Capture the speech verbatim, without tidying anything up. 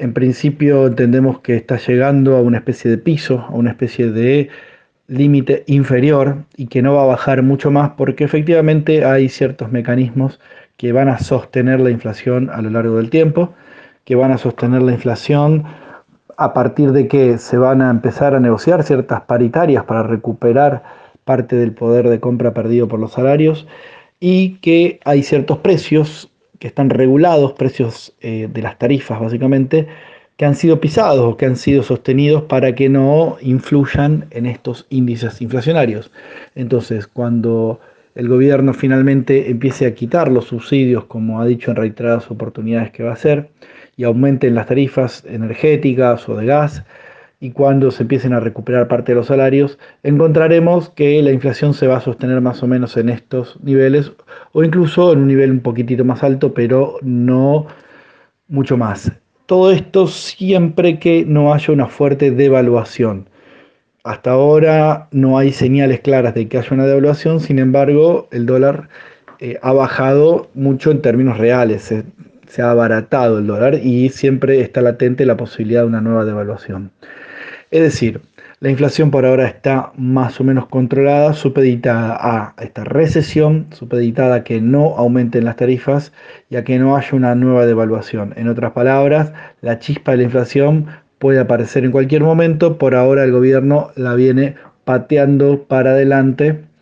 En principio entendemos que está llegando a una especie de piso, a una especie de límite inferior y que no va a bajar mucho más porque efectivamente hay ciertos mecanismos que van a sostener la inflación a lo largo del tiempo, que van a sostener la inflación a partir de que se van a empezar a negociar ciertas paritarias para recuperar parte del poder de compra perdido por los salarios y que hay ciertos precios que están regulados, precios eh, de las tarifas básicamente, que han sido pisados o que han sido sostenidos para que no influyan en estos índices inflacionarios. Entonces, cuando el gobierno finalmente empiece a quitar los subsidios, como ha dicho en reiteradas oportunidades que va a hacer, y aumenten las tarifas energéticas o de gas, y cuando se empiecen a recuperar parte de los salarios, encontraremos que la inflación se va a sostener más o menos en estos niveles o incluso en un nivel un poquitito más alto, pero no mucho más. Todo esto siempre que no haya una fuerte devaluación. Hasta ahora no hay señales claras de que haya una devaluación, sin embargo, el dólar eh, ha bajado mucho en términos reales, se, se ha abaratado el dólar y siempre está latente la posibilidad de una nueva devaluación. Es decir, la inflación por ahora está más o menos controlada, supeditada a esta recesión, supeditada a que no aumenten las tarifas y a que no haya una nueva devaluación. En otras palabras, la chispa de la inflación puede aparecer en cualquier momento, por ahora el gobierno la viene pateando para adelante